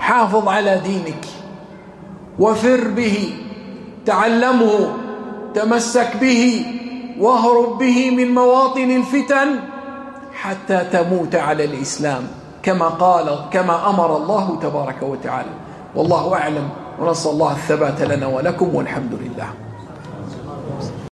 حافظ على دينك وفر به، تعلمه، تمسك به، واهرب به من مواطن الفتن حتى تموت على الإسلام كما أمر الله تبارك وتعالى. والله أعلم، ونسأل الله الثبات لنا ولكم، والحمد لله.